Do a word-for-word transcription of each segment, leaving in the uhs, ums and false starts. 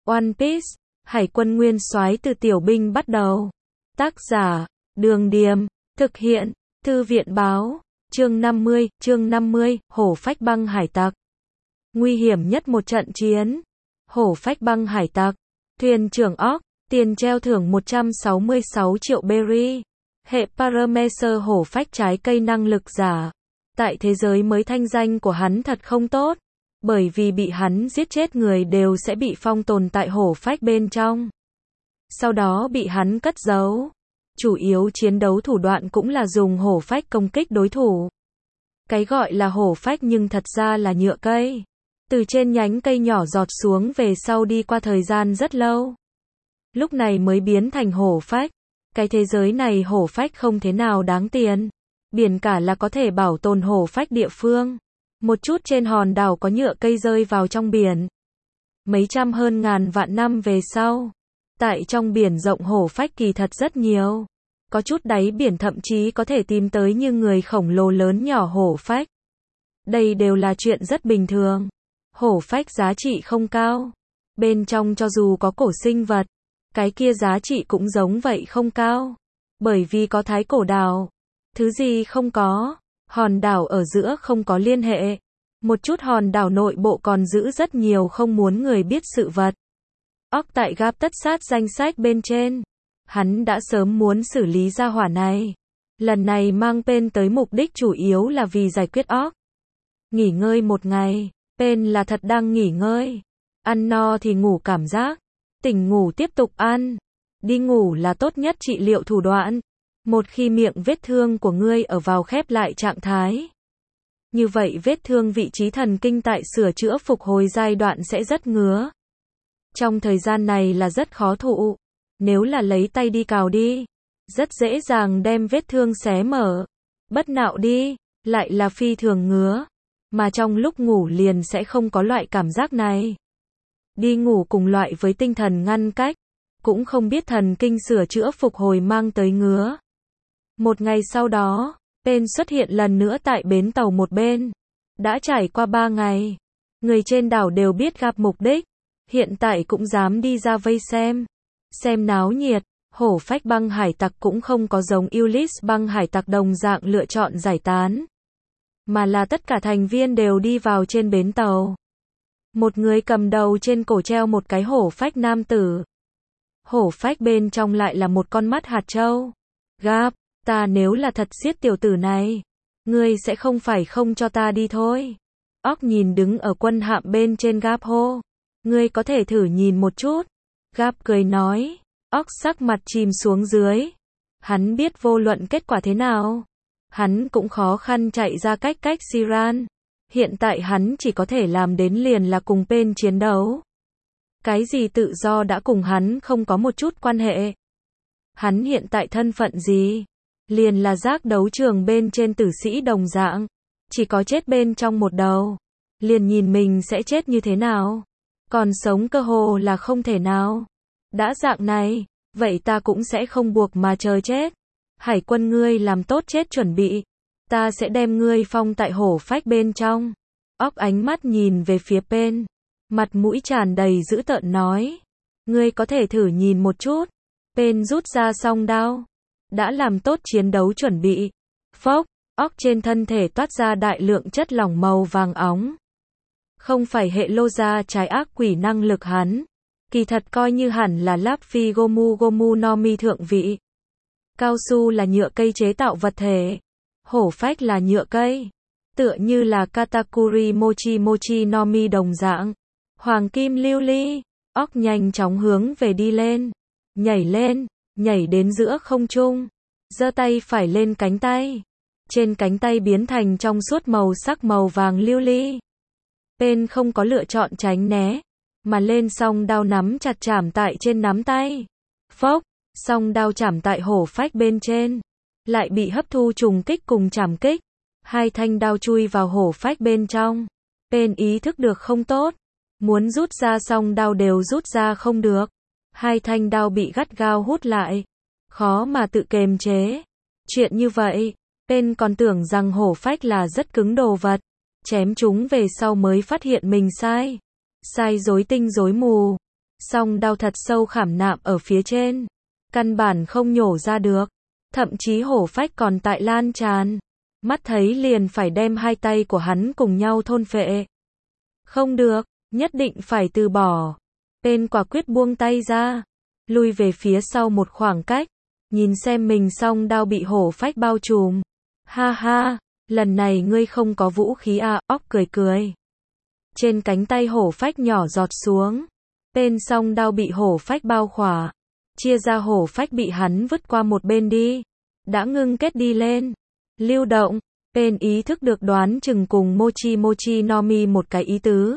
One Piece, Hải quân nguyên soái từ tiểu binh bắt đầu. Tác giả, Đường Điềm, thực hiện, Thư viện báo, chương năm mươi, chương năm mươi, hổ phách băng hải tặc. Nguy hiểm nhất một trận chiến. Hổ phách băng hải tặc. Thuyền trưởng Orc, tiền treo thưởng một trăm sáu mươi sáu triệu berry. Hệ Paramecer hổ phách trái cây năng lực giả. Tại thế giới mới thanh danh của hắn thật không tốt. Bởi vì bị hắn giết chết người đều sẽ bị phong tồn tại hổ phách bên trong. Sau đó bị hắn cất giấu. Chủ yếu chiến đấu thủ đoạn cũng là dùng hổ phách công kích đối thủ. Cái gọi là hổ phách nhưng thật ra là nhựa cây. Từ trên nhánh cây nhỏ giọt xuống về sau đi qua thời gian rất lâu. Lúc này mới biến thành hổ phách. Cái thế giới này hổ phách không thế nào đáng tiền. Biển cả là có thể bảo tồn hổ phách địa phương. Một chút trên hòn đảo có nhựa cây rơi vào trong biển. Mấy trăm hơn ngàn vạn năm về sau. Tại trong biển rộng hổ phách kỳ thật rất nhiều. Có chút đáy biển thậm chí có thể tìm tới như người khổng lồ lớn nhỏ hổ phách. Đây đều là chuyện rất bình thường. Hổ phách giá trị không cao. Bên trong cho dù có cổ sinh vật, cái kia giá trị cũng giống vậy không cao. Bởi vì có thái cổ đảo. Thứ gì không có. Hòn đảo ở giữa không có liên hệ. Một chút hòn đảo nội bộ còn giữ rất nhiều không muốn người biết sự vật. Orc tại Gap tất sát danh sách bên trên. Hắn đã sớm muốn xử lý ra hỏa này. Lần này mang Pen tới mục đích chủ yếu là vì giải quyết Orc. Nghỉ ngơi một ngày. Pen là thật đang nghỉ ngơi. Ăn no thì ngủ cảm giác. Tỉnh ngủ tiếp tục ăn. Đi ngủ là tốt nhất trị liệu thủ đoạn. Một khi miệng vết thương của ngươi ở vào khép lại trạng thái. Như vậy vết thương vị trí thần kinh tại sửa chữa phục hồi giai đoạn sẽ rất ngứa. Trong thời gian này là rất khó thụ. Nếu là lấy tay đi cào đi. Rất dễ dàng đem vết thương xé mở. Bất nạo đi. Lại là phi thường ngứa. Mà trong lúc ngủ liền sẽ không có loại cảm giác này. Đi ngủ cùng loại với tinh thần ngăn cách. Cũng không biết thần kinh sửa chữa phục hồi mang tới ngứa. Một ngày sau đó, Pen xuất hiện lần nữa tại bến tàu một bên. Đã trải qua ba ngày. Người trên đảo đều biết gặp mục đích. Hiện tại cũng dám đi ra vây xem. Xem náo nhiệt. Hổ phách băng hải tặc cũng không có giống Ulysse băng hải tặc đồng dạng lựa chọn giải tán. Mà là tất cả thành viên đều đi vào trên bến tàu. Một người cầm đầu trên cổ treo một cái hổ phách nam tử. Hổ phách bên trong lại là một con mắt hạt châu. Gap, ta nếu là thật giết tiểu tử này, ngươi sẽ không phải không cho ta đi thôi. Orc nhìn đứng ở quân hạm bên trên Gap hô. Ngươi có thể thử nhìn một chút. Gap cười nói. Orc sắc mặt chìm xuống dưới. Hắn biết vô luận kết quả thế nào. Hắn cũng khó khăn chạy ra cách cách Siran. Hiện tại hắn chỉ có thể làm đến liền là cùng Pen chiến đấu. Cái gì tự do đã cùng hắn không có một chút quan hệ. Hắn hiện tại thân phận gì? Liền là giác đấu trường bên trên tử sĩ đồng dạng. Chỉ có chết bên trong một đầu. Liền nhìn mình sẽ chết như thế nào. Còn sống cơ hồ là không thể nào. Đã dạng này, vậy ta cũng sẽ không buộc mà chờ chết. Hải quân ngươi làm tốt chết chuẩn bị. Ta sẽ đem ngươi phong tại hổ phách bên trong. Orc ánh mắt nhìn về phía Pen. Mặt mũi tràn đầy dữ tợn nói. Ngươi có thể thử nhìn một chút. Pen rút ra song đao. Đã làm tốt chiến đấu chuẩn bị. Phốc, Orc trên thân thể toát ra đại lượng chất lỏng màu vàng óng. Không phải hệ lô ra trái ác quỷ năng lực hắn. Kỳ thật coi như hẳn là Luffy Gomu Gomu no Mi thượng vị. Cao su là nhựa cây chế tạo vật thể. Hổ phách là nhựa cây. Tựa như là Katakuri Mochi Mochi no Mi đồng dạng. Hoàng kim lưu ly. Orc nhanh chóng hướng về đi lên. Nhảy lên. Nhảy đến giữa không trung. Giơ tay phải lên cánh tay. Trên cánh tay biến thành trong suốt màu sắc màu vàng lưu ly. Pen không có lựa chọn tránh né. Mà lên song đao nắm chặt chảm tại trên nắm tay. Phốc. Song đao chảm tại hổ phách bên trên. Lại bị hấp thu trùng kích cùng chảm kích. Hai thanh đao chui vào hổ phách bên trong. Pen ý thức được không tốt. Muốn rút ra song đao đều rút ra không được. Hai thanh đao bị gắt gao hút lại. Khó mà tự kiềm chế. Chuyện như vậy, Pen còn tưởng rằng hổ phách là rất cứng đồ vật. Chém chúng về sau mới phát hiện mình sai. Sai rối tinh rối mù. song đao thật sâu khảm nạm ở phía trên, căn bản không nhổ ra được, thậm chí hổ phách còn tại lan tràn, mắt thấy liền phải đem hai tay của hắn cùng nhau thôn phệ. Không được, nhất định phải từ bỏ. Tên quả quyết buông tay ra, lui về phía sau một khoảng cách, nhìn xem mình song đao bị hổ phách bao trùm. Ha ha, lần này ngươi không có vũ khí à, óc cười cười. Trên cánh tay hổ phách nhỏ giọt xuống, tên song đao bị hổ phách bao khỏa, chia ra hổ phách bị hắn vứt qua một bên đi, đã ngưng kết đi lên, lưu động, tên ý thức được đoán chừng cùng Mochi Mochi no Mi một cái ý tứ.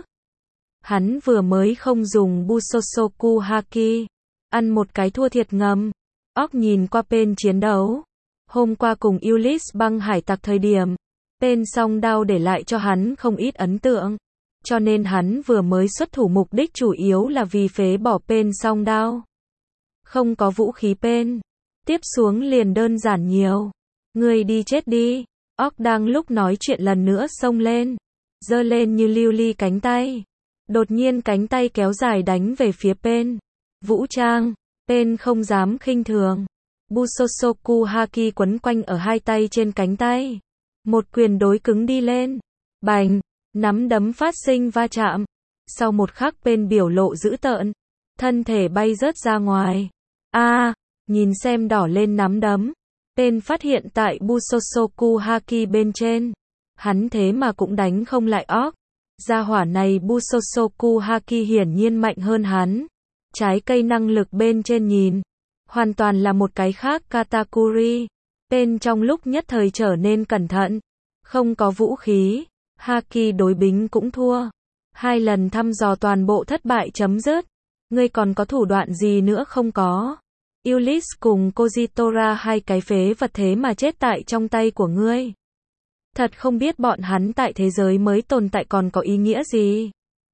Hắn vừa mới không dùng Busosoku Haki, ăn một cái thua thiệt ngầm. Óc nhìn qua tên chiến đấu. Hôm qua cùng Ulysse băng hải tặc thời điểm, tên song đao để lại cho hắn không ít ấn tượng. Cho nên hắn vừa mới xuất thủ mục đích chủ yếu là vì phế bỏ tên song đao. Không có vũ khí tên. Tiếp xuống liền đơn giản nhiều. Ngươi đi chết đi. Óc đang lúc nói chuyện lần nữa xông lên. Giơ lên như lưu ly cánh tay. Đột nhiên cánh tay kéo dài đánh về phía Pen. Vũ trang, Pen không dám khinh thường. Busosoku Haki quấn quanh ở hai tay trên cánh tay. Một quyền đối cứng đi lên. Bành, nắm đấm phát sinh va chạm. Sau một khắc Pen biểu lộ dữ tợn. Thân thể bay rớt ra ngoài. A, à, nhìn xem đỏ lên nắm đấm. Pen phát hiện tại Busosoku Haki bên trên. Hắn thế mà cũng đánh không lại óc. Gia hỏa này Busosoku Haki hiển nhiên mạnh hơn hắn. Trái cây năng lực bên trên nhìn. Hoàn toàn là một cái khác Katakuri. Tên trong lúc nhất thời trở nên cẩn thận. Không có vũ khí. Haki đối bính cũng thua. Hai lần thăm dò toàn bộ thất bại chấm dứt. Ngươi còn có thủ đoạn gì nữa không có? Ulysse cùng Kojitora hai cái phế vật thế mà chết tại trong tay của ngươi. Thật không biết bọn hắn tại thế giới mới tồn tại còn có ý nghĩa gì.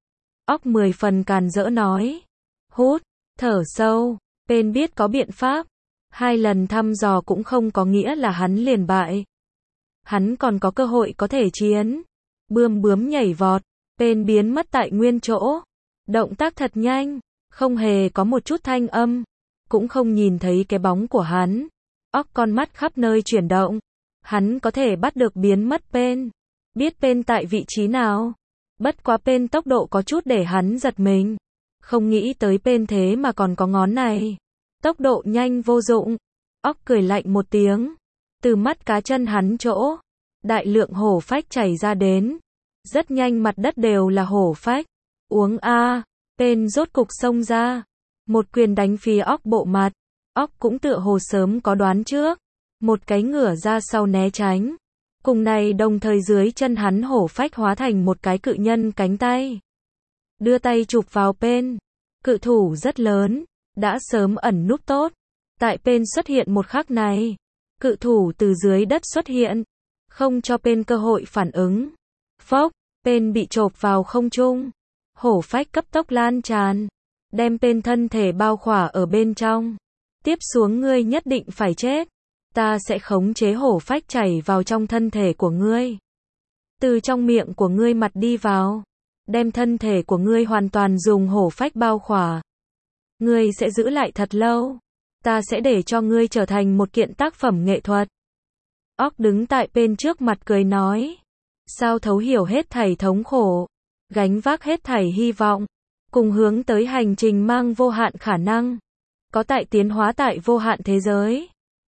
Óc mười phần càn rỡ nói. Hút, thở sâu, Pen biết có biện pháp. Hai lần thăm dò cũng không có nghĩa là hắn liền bại. Hắn còn có cơ hội có thể chiến. Bươm bướm nhảy vọt, Pen biến mất tại nguyên chỗ. Động tác thật nhanh, không hề có một chút thanh âm. Cũng không nhìn thấy cái bóng của hắn. Óc con mắt khắp nơi chuyển động. Hắn có thể bắt được biến mất Pen. Biết Pen tại vị trí nào. Bất quá Pen tốc độ có chút để hắn giật mình. Không nghĩ tới Pen thế mà còn có ngón này. Tốc độ nhanh vô dụng. Óc cười lạnh một tiếng. Từ mắt cá chân hắn chỗ. Đại lượng hổ phách chảy ra đến. Rất nhanh mặt đất đều là hổ phách. Uống a. Pen rốt cục xông ra. Một quyền đánh phía óc bộ mặt. Óc cũng tựa hồ sớm có đoán trước. Một cái ngửa ra sau né tránh. Cùng này đồng thời dưới chân hắn hổ phách hóa thành một cái cự nhân cánh tay. Đưa tay chụp vào Pen. Cự thủ rất lớn. Đã sớm ẩn núp tốt. Tại Pen xuất hiện một khắc này. Cự thủ từ dưới đất xuất hiện. Không cho Pen cơ hội phản ứng. Phốc. Pen bị chộp vào không trung. Hổ phách cấp tốc lan tràn. Đem Pen thân thể bao khỏa ở bên trong. Tiếp xuống ngươi nhất định phải chết. Ta sẽ khống chế hổ phách chảy vào trong thân thể của ngươi. Từ trong miệng của ngươi mặt đi vào. Đem thân thể của ngươi hoàn toàn dùng hổ phách bao khỏa. Ngươi sẽ giữ lại thật lâu. Ta sẽ để cho ngươi trở thành một kiện tác phẩm nghệ thuật. Óc đứng tại Pen trước mặt cười nói. Sao thấu hiểu hết thảy thống khổ. Gánh vác hết thảy hy vọng. Cùng hướng tới hành trình mang vô hạn khả năng. Có tại tiến hóa tại vô hạn thế giới.